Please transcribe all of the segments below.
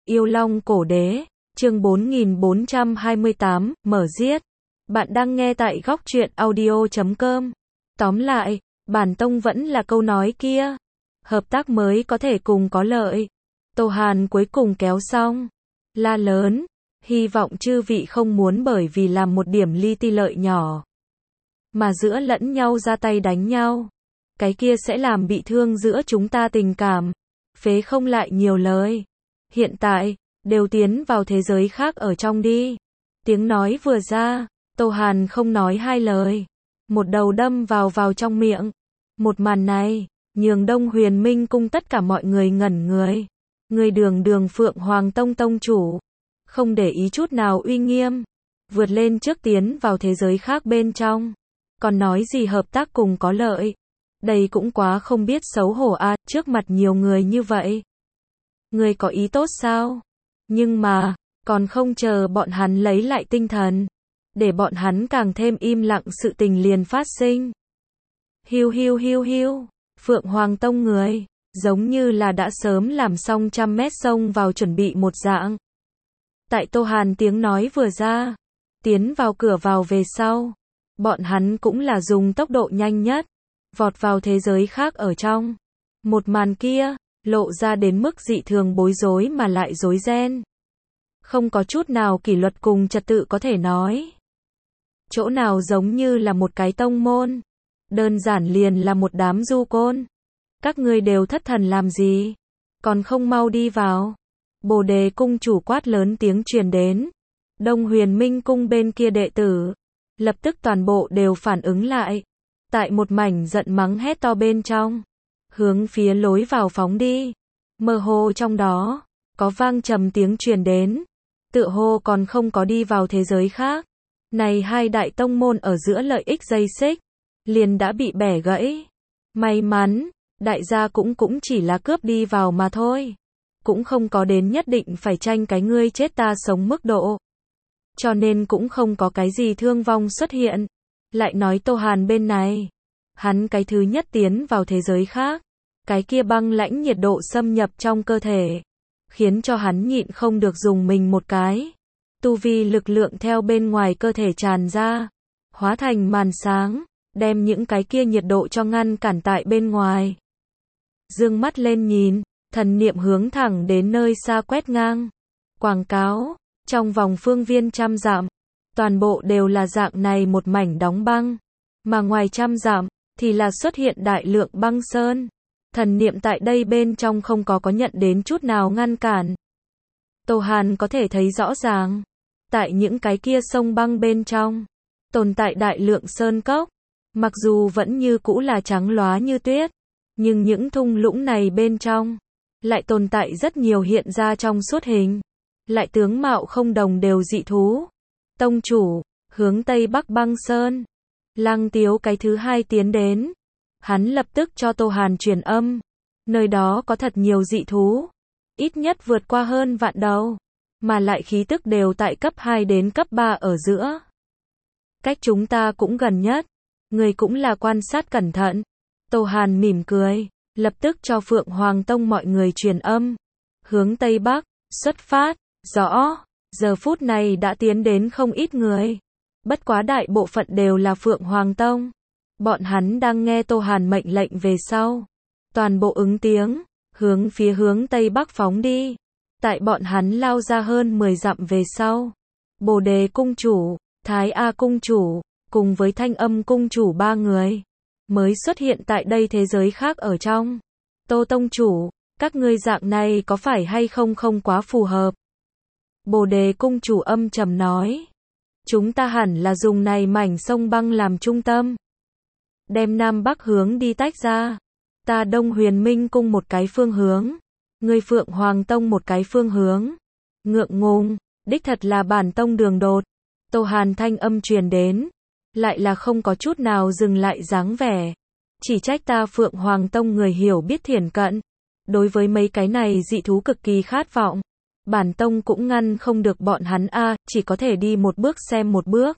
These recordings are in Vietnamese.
Yêu Long Cổ Đế, chương 4428, mở giết. Bạn đang nghe tại góc truyện audio.com. Tóm lại, bản tông vẫn là câu nói kia. Hợp tác mới có thể cùng có lợi. Tô Hàn cuối cùng kéo xong. La lớn, hy vọng chư vị không muốn bởi vì làm một điểm li ti lợi nhỏ mà giữa lẫn nhau ra tay đánh nhau. Cái kia sẽ làm bị thương giữa chúng ta tình cảm. Phế không lại nhiều lời. Hiện tại, đều tiến vào thế giới khác ở trong đi. Tiếng nói vừa ra, Tô Hàn không nói hai lời. Một đầu đâm vào trong miệng. Một màn này, nhường Đông Huyền Minh cung tất cả mọi người ngẩn người. Người đường Phượng Hoàng Tông tông chủ. Không để ý chút nào uy nghiêm. Vượt lên trước tiến vào thế giới khác bên trong. Còn nói gì hợp tác cùng có lợi. Đây cũng quá không biết xấu hổ à, trước mặt nhiều người như vậy. Người có ý tốt sao? Nhưng mà, còn không chờ bọn hắn lấy lại tinh thần. Để bọn hắn càng thêm im lặng sự tình liền phát sinh. Hiu. Phượng Hoàng Tông người, giống như là đã sớm làm xong 100 mét xông vào chuẩn bị một dạng. Tại Tô Hàn tiếng nói vừa ra, tiến vào cửa vào về sau. Bọn hắn cũng là dùng tốc độ nhanh nhất. Vọt vào thế giới khác ở trong. Một màn kia, lộ ra đến mức dị thường bối rối mà lại rối ren. Không có chút nào kỷ luật cùng trật tự có thể nói. Chỗ nào giống như là một cái tông môn. Đơn giản liền là một đám du côn. Các ngươi đều thất thần làm gì? Còn không mau đi vào. Bồ Đề cung chủ quát lớn tiếng truyền đến. Đông Huyền Minh cung bên kia đệ tử. Lập tức toàn bộ đều phản ứng lại. Tại một mảnh giận mắng hét to bên trong. Hướng phía lối vào phóng đi. Mơ hồ trong đó, có vang trầm tiếng truyền đến. Tựa hồ còn không có đi vào thế giới khác. Này hai đại tông môn ở giữa lợi ích dây xích. Liền đã bị bẻ gãy. May mắn, đại gia cũng chỉ là cướp đi vào mà thôi. Cũng không có đến nhất định phải tranh cái ngươi chết ta sống mức độ. Cho nên cũng không có cái gì thương vong xuất hiện. Lại nói Tô Hàn bên này. Hắn cái thứ nhất tiến vào thế giới khác. Cái kia băng lãnh nhiệt độ xâm nhập trong cơ thể. Khiến cho hắn nhịn không được dùng mình một cái. Tu vi lực lượng theo bên ngoài cơ thể tràn ra. Hóa thành màn sáng. Đem những cái kia nhiệt độ cho ngăn cản tại bên ngoài. Dương mắt lên nhìn. Thần niệm hướng thẳng đến nơi xa quét ngang. Quảng cáo. Trong vòng phương viên 100 dặm. Toàn bộ đều là dạng này một mảnh đóng băng. Mà ngoài 100 dặm, thì là xuất hiện đại lượng băng sơn. Thần niệm tại đây bên trong không có nhận đến chút nào ngăn cản. Tô Hàn có thể thấy rõ ràng. Tại những cái kia sông băng bên trong, tồn tại đại lượng sơn cốc. Mặc dù vẫn như cũ là trắng lóa như tuyết. Nhưng những thung lũng này bên trong, lại tồn tại rất nhiều hiện ra trong suốt hình. Lại tướng mạo không đồng đều dị thú. Tông chủ, hướng Tây Bắc băng sơn. Lăng Tiếu cái thứ hai tiến đến. Hắn lập tức cho Tô Hàn truyền âm. Nơi đó có thật nhiều dị thú. Ít nhất vượt qua hơn vạn đầu. Mà lại khí tức đều tại cấp 2 đến cấp 3 ở giữa. Cách chúng ta cũng gần nhất. Người cũng là quan sát cẩn thận. Tô Hàn mỉm cười. Lập tức cho Phượng Hoàng Tông mọi người truyền âm. Hướng Tây Bắc, xuất phát. Rõ. Giờ phút này đã tiến đến không ít người. Bất quá đại bộ phận đều là Phượng Hoàng Tông. Bọn hắn đang nghe Tô Hàn mệnh lệnh về sau. Toàn bộ ứng tiếng, hướng Tây Bắc phóng đi. Tại bọn hắn lao ra hơn 10 dặm về sau. Bồ Đề cung chủ, Thái A cung chủ, cùng với Thanh Âm cung chủ 3 người. Mới xuất hiện tại đây thế giới khác ở trong. Tô tông chủ, các ngươi dạng này có phải hay không quá phù hợp. Bồ Đề cung chủ âm trầm nói. Chúng ta hẳn là dùng này mảnh sông băng làm trung tâm. Đem Nam Bắc hướng đi tách ra. Ta Đông Huyền Minh cung một cái phương hướng. Ngươi Phượng Hoàng Tông một cái phương hướng. Ngượng ngùng, đích thật là bản tông đường đột. Tô Hàn thanh âm truyền đến. Lại là không có chút nào dừng lại dáng vẻ. Chỉ trách ta Phượng Hoàng Tông người hiểu biết thiển cận. Đối với mấy cái này dị thú cực kỳ khát vọng. Bản tông cũng ngăn không được bọn hắn chỉ có thể đi một bước xem một bước.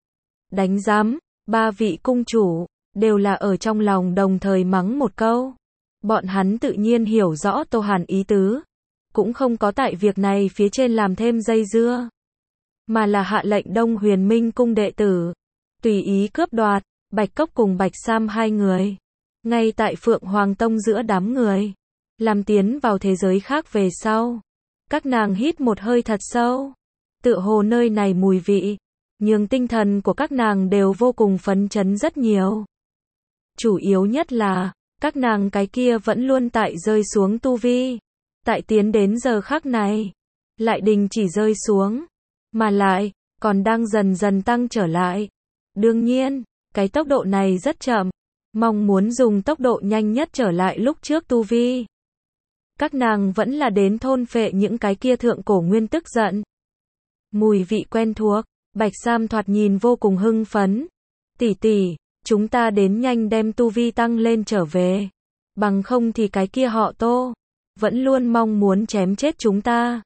Đánh giám, 3 vị cung chủ, đều là ở trong lòng đồng thời mắng một câu. Bọn hắn tự nhiên hiểu rõ Tô Hàn ý tứ. cũng không có tại việc này phía trên làm thêm dây dưa, mà là hạ lệnh Đông Huyền Minh cung đệ tử tùy ý cướp đoạt Bạch Cốc cùng Bạch Sam hai người, ngay tại Phượng Hoàng Tông giữa đám người, làm tiến vào thế giới khác về sau. Các nàng hít một hơi thật sâu, tựa hồ nơi này mùi vị, nhưng tinh thần của các nàng đều vô cùng phấn chấn rất nhiều. Chủ yếu nhất là, các nàng cái kia vẫn luôn tại rơi xuống tu vi, tại tiến đến giờ khắc này, lại đình chỉ rơi xuống, mà lại, còn đang dần dần tăng trở lại. Đương nhiên, cái tốc độ này rất chậm, mong muốn dùng tốc độ nhanh nhất trở lại lúc trước tu vi. Các nàng vẫn là đến thôn phệ những cái kia thượng cổ nguyên tức giận. Mùi vị quen thuộc, Bạch Sam thoạt nhìn vô cùng hưng phấn. Tỷ tỷ, chúng ta đến nhanh đem tu vi tăng lên trở về. Bằng không thì cái kia họ Tô, vẫn luôn mong muốn chém chết chúng ta.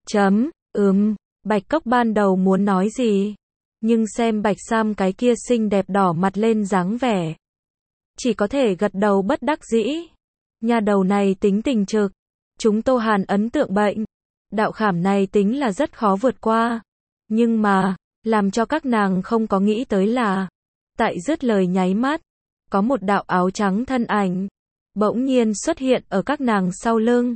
Bạch Cốc ban đầu muốn nói gì, nhưng xem Bạch Sam cái kia xinh đẹp đỏ mặt lên dáng vẻ, chỉ có thể gật đầu bất đắc dĩ. Nhà đầu này tính tình trực, chúng Tô Hàn ấn tượng bệnh. Đạo khảm này tính là rất khó vượt qua. Nhưng mà, làm cho các nàng không có nghĩ tới là, tại dứt lời nháy mắt, có một đạo áo trắng thân ảnh, bỗng nhiên xuất hiện ở các nàng sau lưng.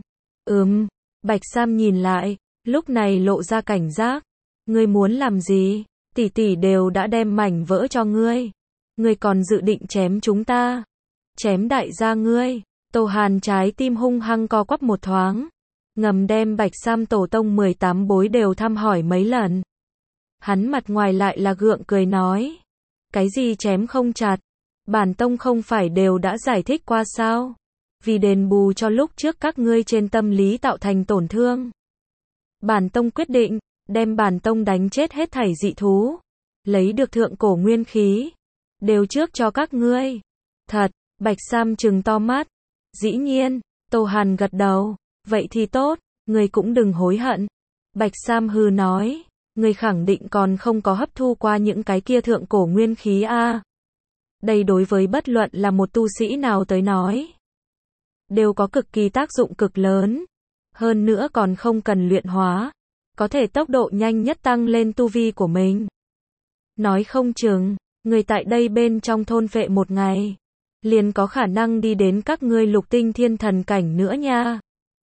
Bạch Sam nhìn lại, lúc này lộ ra cảnh giác. Ngươi muốn làm gì? Tỷ tỷ đều đã đem mảnh vỡ cho ngươi. Ngươi còn dự định chém chúng ta? Chém đại gia ngươi. Tô Hàn trái tim hung hăng co quắp một thoáng, ngầm đem Bạch Sam tổ tông 18 bối đều thăm hỏi mấy lần. Hắn mặt ngoài lại là gượng cười nói, cái gì chém không chặt, bản tông không phải đều đã giải thích qua sao? Vì đền bù cho lúc trước các ngươi trên tâm lý tạo thành tổn thương, bản tông quyết định đem bản tông đánh chết hết thảy dị thú, lấy được thượng cổ nguyên khí, đều trước cho các ngươi. Thật? Bạch Sam trừng to mắt. Dĩ nhiên, Tô Hàn gật đầu, vậy thì tốt, ngươi cũng đừng hối hận. Bạch Sam hừ nói, ngươi khẳng định còn không có hấp thu qua những cái kia thượng cổ nguyên khí a. Đây đối với bất luận là một tu sĩ nào tới nói, đều có cực kỳ tác dụng cực lớn, hơn nữa còn không cần luyện hóa, có thể tốc độ nhanh nhất tăng lên tu vi của mình. Nói không chừng, người tại đây bên trong thôn phệ một ngày, liền có khả năng đi đến các ngươi lục tinh thiên thần cảnh nữa nha.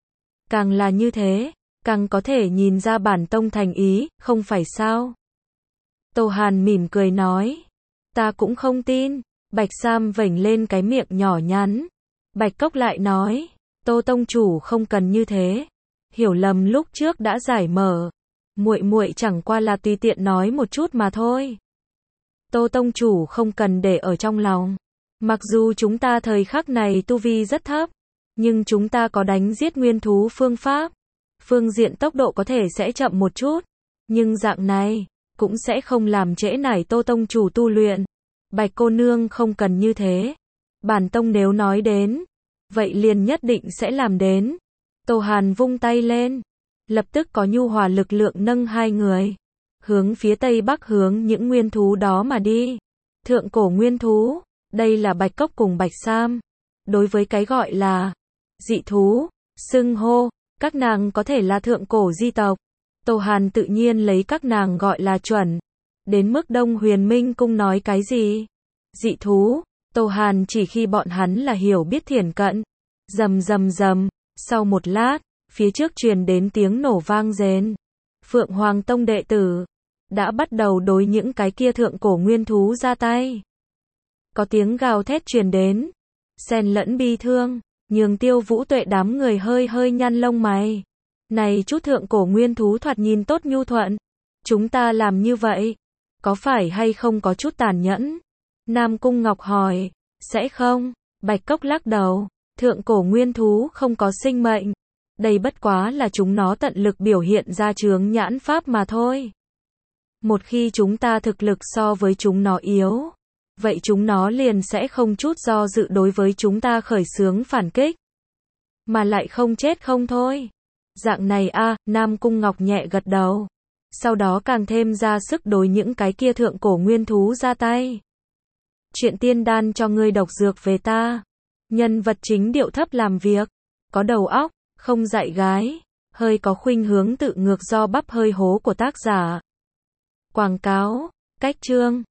Càng là như thế, càng có thể nhìn ra bản tông thành ý, không phải sao? Tô Hàn mỉm cười nói, ta cũng không tin. Bạch Sam vểnh lên cái miệng nhỏ nhắn. Bạch Cốc lại nói, Tô tông chủ không cần như thế, hiểu lầm lúc trước đã giải mở, muội muội chẳng qua là tùy tiện nói một chút mà thôi. Tô tông chủ không cần để ở trong lòng. Mặc dù chúng ta thời khắc này tu vi rất thấp, nhưng chúng ta có đánh giết nguyên thú phương pháp. Phương diện tốc độ có thể sẽ chậm một chút, nhưng dạng này cũng sẽ không làm trễ nải Tô tông chủ tu luyện. Bạch cô nương không cần như thế. Bản tông nếu nói đến, vậy liền nhất định sẽ làm đến. Tô Hàn vung tay lên, lập tức có nhu hòa lực lượng nâng hai người, hướng phía tây bắc hướng những nguyên thú đó mà đi. Thượng cổ nguyên thú, đây là Bạch Cốc cùng Bạch Sam. Đối với cái gọi là dị thú, xưng hô, các nàng có thể là thượng cổ di tộc. Tô Hàn tự nhiên lấy các nàng gọi là chuẩn. Đến mức Đông Huyền Minh cung nói cái gì? Dị thú, Tô Hàn chỉ khi bọn hắn là hiểu biết thiển cận. Rầm rầm rầm, sau một lát, phía trước truyền đến tiếng nổ vang rền. Phượng Hoàng Tông đệ tử đã bắt đầu đối những cái kia thượng cổ nguyên thú ra tay. Có tiếng gào thét truyền đến, xen lẫn bi thương, nhường Tiêu Vũ Tuệ đám người hơi hơi nhăn lông mày. Này chút thượng cổ nguyên thú thoạt nhìn tốt nhu thuận, chúng ta làm như vậy, có phải hay không có chút tàn nhẫn? Nam Cung Ngọc hỏi, sẽ không? Bạch Cốc lắc đầu, thượng cổ nguyên thú không có sinh mệnh, đây bất quá là chúng nó tận lực biểu hiện ra chướng nhãn pháp mà thôi. Một khi chúng ta thực lực so với chúng nó yếu, vậy chúng nó liền sẽ không chút do dự đối với chúng ta khởi xướng phản kích, mà lại không chết không thôi. Dạng này a, Nam Cung Ngọc nhẹ gật đầu, sau đó càng thêm ra sức đối những cái kia thượng cổ nguyên thú ra tay. Chuyện tiên đan cho ngươi độc dược về ta. Nhân vật chính điệu thấp làm việc, có đầu óc, không dạy gái. hơi có khuynh hướng tự ngược do bắp hơi hố của tác giả. Quảng cáo, cách chương